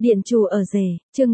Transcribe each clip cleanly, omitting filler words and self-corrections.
Điện chủ ở rể, chương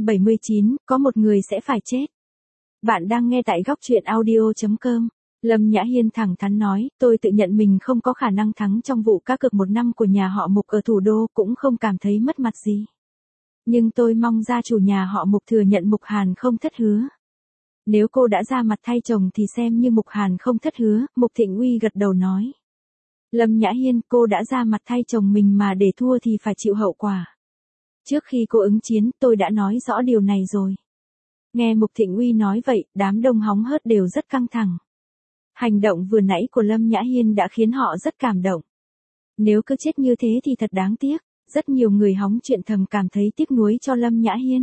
779, có một người sẽ phải chết. Bạn đang nghe tại góc truyện audio.com. Lâm Nhã Hiên thẳng thắn nói, tôi tự nhận mình không có khả năng thắng trong vụ cá cược 1 năm của nhà họ Mục ở thủ đô, cũng không cảm thấy mất mặt gì. Nhưng tôi mong gia chủ nhà họ Mục thừa nhận Mục Hàn không thất hứa. Nếu cô đã ra mặt thay chồng thì xem như Mục Hàn không thất hứa, Mục Thịnh Uy gật đầu nói. Lâm Nhã Hiên, cô đã ra mặt thay chồng mình mà để thua thì phải chịu hậu quả. Trước khi cô ứng chiến, tôi đã nói rõ điều này rồi. Nghe Mục Thịnh Uy nói vậy, đám đông hóng hớt đều rất căng thẳng. Hành động vừa nãy của Lâm Nhã Hiên đã khiến họ rất cảm động. Nếu cứ chết như thế thì thật đáng tiếc, rất nhiều người hóng chuyện thầm cảm thấy tiếc nuối cho Lâm Nhã Hiên.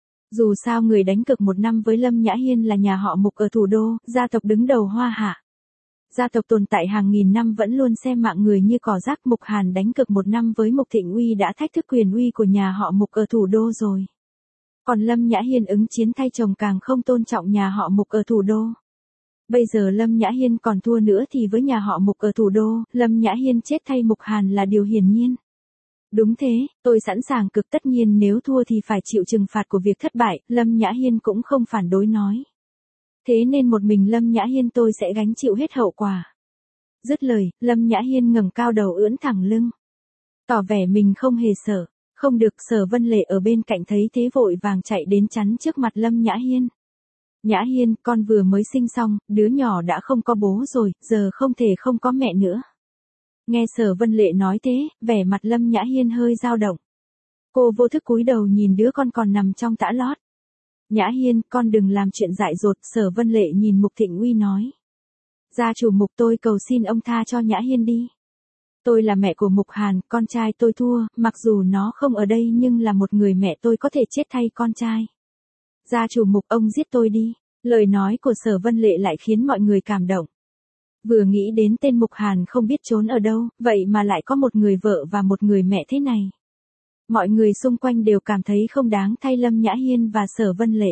Dù sao người đánh cược 1 năm với Lâm Nhã Hiên là nhà họ Mục ở thủ đô, gia tộc đứng đầu Hoa Hạ. Gia tộc tồn tại hàng nghìn năm vẫn luôn xem mạng người như cỏ rác. Mục Hàn đánh cược 1 năm với Mục Thịnh Uy đã thách thức quyền uy của nhà họ Mục ở thủ đô rồi. Còn Lâm Nhã Hiên ứng chiến thay chồng càng không tôn trọng nhà họ Mục ở thủ đô. Bây giờ Lâm Nhã Hiên còn thua nữa thì với nhà họ Mục ở thủ đô, Lâm Nhã Hiên chết thay Mục Hàn là điều hiển nhiên. Đúng thế, tôi sẵn sàng cực, tất nhiên nếu thua thì phải chịu trừng phạt của việc thất bại, Lâm Nhã Hiên cũng không phản đối nói. Thế nên một mình Lâm Nhã Hiên tôi sẽ gánh chịu hết hậu quả. Dứt lời, Lâm Nhã Hiên ngẩng cao đầu ưỡn thẳng lưng. Tỏ vẻ mình không hề sợ. Không được, Sở Vân Lệ ở bên cạnh thấy thế vội vàng chạy đến chắn trước mặt Lâm Nhã Hiên. Nhã Hiên, con vừa mới sinh xong, đứa nhỏ đã không có bố rồi, giờ không thể không có mẹ nữa. Nghe Sở Vân Lệ nói thế, vẻ mặt Lâm Nhã Hiên hơi dao động. Cô vô thức cúi đầu nhìn đứa con còn nằm trong tã lót. Nhã Hiên, con đừng làm chuyện dại dột, Sở Vân Lệ nhìn Mục Thịnh Uy nói. Gia chủ Mục, tôi cầu xin ông tha cho Nhã Hiên đi. Tôi là mẹ của Mục Hàn, con trai tôi thua, mặc dù nó không ở đây nhưng là một người mẹ tôi có thể chết thay con trai. Gia chủ Mục, ông giết tôi đi. Lời nói của Sở Vân Lệ lại khiến mọi người cảm động. Vừa nghĩ đến tên Mục Hàn không biết trốn ở đâu, vậy mà lại có một người vợ và một người mẹ thế này. Mọi người xung quanh đều cảm thấy không đáng thay Lâm Nhã Hiên và Sở Vân Lệ.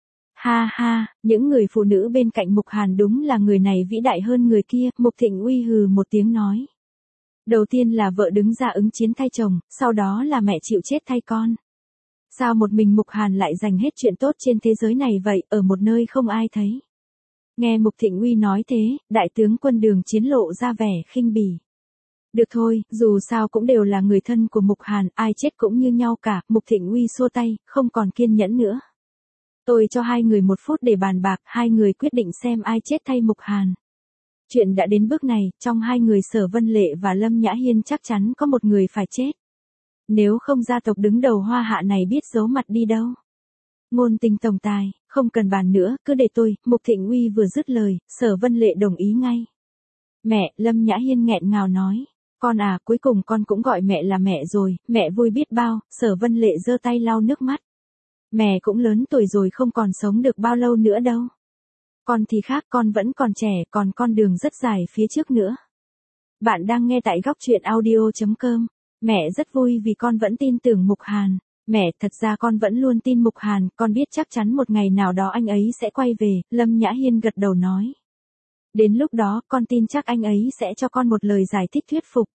Ha ha, những người phụ nữ bên cạnh Mục Hàn đúng là người này vĩ đại hơn người kia, Mục Thịnh Uy hừ một tiếng nói. Đầu tiên là vợ đứng ra ứng chiến thay chồng, sau đó là mẹ chịu chết thay con. Sao một mình Mục Hàn lại giành hết chuyện tốt trên thế giới này vậy, ở một nơi không ai thấy. Nghe Mục Thịnh Uy nói thế, đại tướng Quân Đường Chiến lộ ra vẻ khinh bỉ. Được thôi, dù sao cũng đều là người thân của Mục Hàn, ai chết cũng như nhau cả, Mục Thịnh Uy xua tay, không còn kiên nhẫn nữa. Tôi cho hai người 1 phút để bàn bạc, hai người quyết định xem ai chết thay Mục Hàn. Chuyện đã đến bước này, trong hai người Sở Vân Lệ và Lâm Nhã Hiên chắc chắn có một người phải chết. Nếu không gia tộc đứng đầu Hoa Hạ này biết giấu mặt đi đâu. Ngôn tình tổng tài, không cần bàn nữa, cứ để tôi, Mục Thịnh Uy vừa dứt lời, Sở Vân Lệ đồng ý ngay. Mẹ, Lâm Nhã Hiên nghẹn ngào nói. Con à, cuối cùng con cũng gọi mẹ là mẹ rồi, mẹ vui biết bao, Sở Vân Lệ giơ tay lau nước mắt. Mẹ cũng lớn tuổi rồi, không còn sống được bao lâu nữa đâu. Con thì khác, con vẫn còn trẻ, còn con đường rất dài phía trước nữa. Bạn đang nghe tại góc truyện audio.com. Mẹ rất vui vì con vẫn tin tưởng Mục Hàn. Mẹ, thật ra con vẫn luôn tin Mục Hàn, con biết chắc chắn một ngày nào đó anh ấy sẽ quay về, Lâm Nhã Hiên gật đầu nói. Đến lúc đó, con tin chắc anh ấy sẽ cho con một lời giải thích thuyết phục.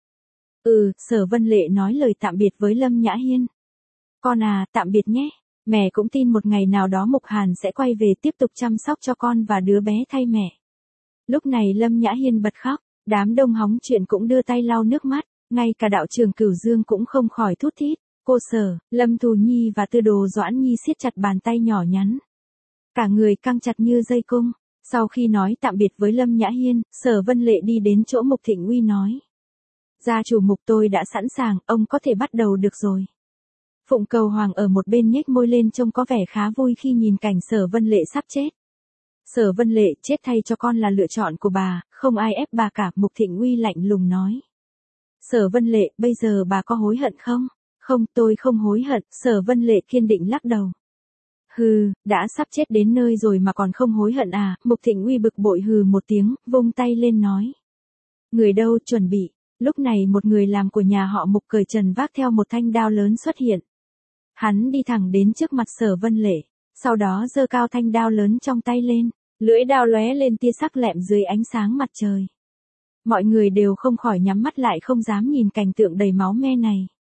Sở Vân Lệ nói lời tạm biệt với Lâm Nhã Hiên. Con à, tạm biệt nhé. Mẹ cũng tin một ngày nào đó Mục Hàn sẽ quay về tiếp tục chăm sóc cho con và đứa bé thay mẹ. Lúc này Lâm Nhã Hiên bật khóc, đám đông hóng chuyện cũng đưa tay lau nước mắt, ngay cả đạo trưởng Cửu Dương cũng không khỏi thút thít. Cô Sở, Lâm Thù Nhi và Tư Đồ Doãn Nhi siết chặt bàn tay nhỏ nhắn. Cả người căng chặt như dây cung. Sau khi nói tạm biệt với Lâm Nhã Hiên, Sở Vân Lệ đi đến chỗ Mục Thịnh Uy nói. Gia chủ Mục, tôi đã sẵn sàng, ông có thể bắt đầu được rồi. Phụng Cầu Hoàng ở một bên nhếch môi lên trông có vẻ khá vui khi nhìn cảnh Sở Vân Lệ sắp chết. Sở Vân Lệ, chết thay cho con là lựa chọn của bà, không ai ép bà cả, Mục Thịnh Uy lạnh lùng nói. Sở Vân Lệ, bây giờ bà có hối hận không? Không, tôi không hối hận, Sở Vân Lệ kiên định lắc đầu. Hừ, đã sắp chết đến nơi rồi mà còn không hối hận à, Mục Thịnh Uy bực bội hừ một tiếng, vung tay lên nói. Người đâu, chuẩn bị. Lúc này một người làm của nhà họ Mục cởi trần vác theo một thanh đao lớn xuất hiện. Hắn đi thẳng đến trước mặt Sở Vân Lệ, sau đó giơ cao thanh đao lớn trong tay lên, lưỡi đao lóe lên tia sắc lẹm dưới ánh sáng mặt trời. Mọi người đều không khỏi nhắm mắt lại, không dám nhìn cảnh tượng đầy máu me này.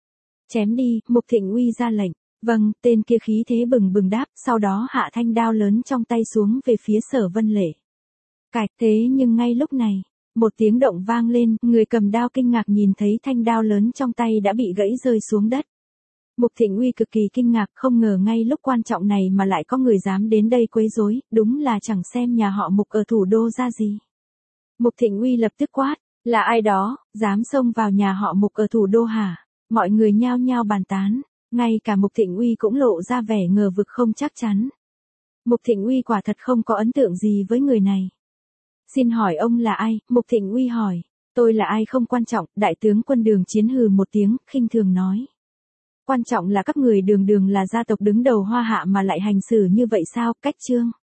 Chém đi, Mục Thịnh Uy ra lệnh. Vâng, tên kia khí thế bừng bừng đáp, sau đó hạ thanh đao lớn trong tay xuống về phía Sở Vân Lệ. Cạch, thế nhưng ngay lúc này, một tiếng động vang lên, người cầm đao kinh ngạc nhìn thấy thanh đao lớn trong tay đã bị gãy rơi xuống đất. Mục Thịnh Uy cực kỳ kinh ngạc, không ngờ ngay lúc quan trọng này mà lại có người dám đến đây quấy rối, đúng là chẳng xem nhà họ Mục ở thủ đô ra gì. Mục Thịnh Uy lập tức quát, là ai đó, dám xông vào nhà họ Mục ở thủ đô hả? Mọi người nhao nhao bàn tán, ngay cả Mục Thịnh Uy cũng lộ ra vẻ ngờ vực không chắc chắn. Mục Thịnh Uy quả thật không có ấn tượng gì với người này. Xin hỏi ông là ai? Mục Thịnh Uy hỏi. Tôi là ai không quan trọng, đại tướng Quân Đường Chiến hừ một tiếng, khinh thường nói. Quan trọng là các người Đường Đường là gia tộc đứng đầu Hoa Hạ mà lại hành xử như vậy sao? Cách Trương.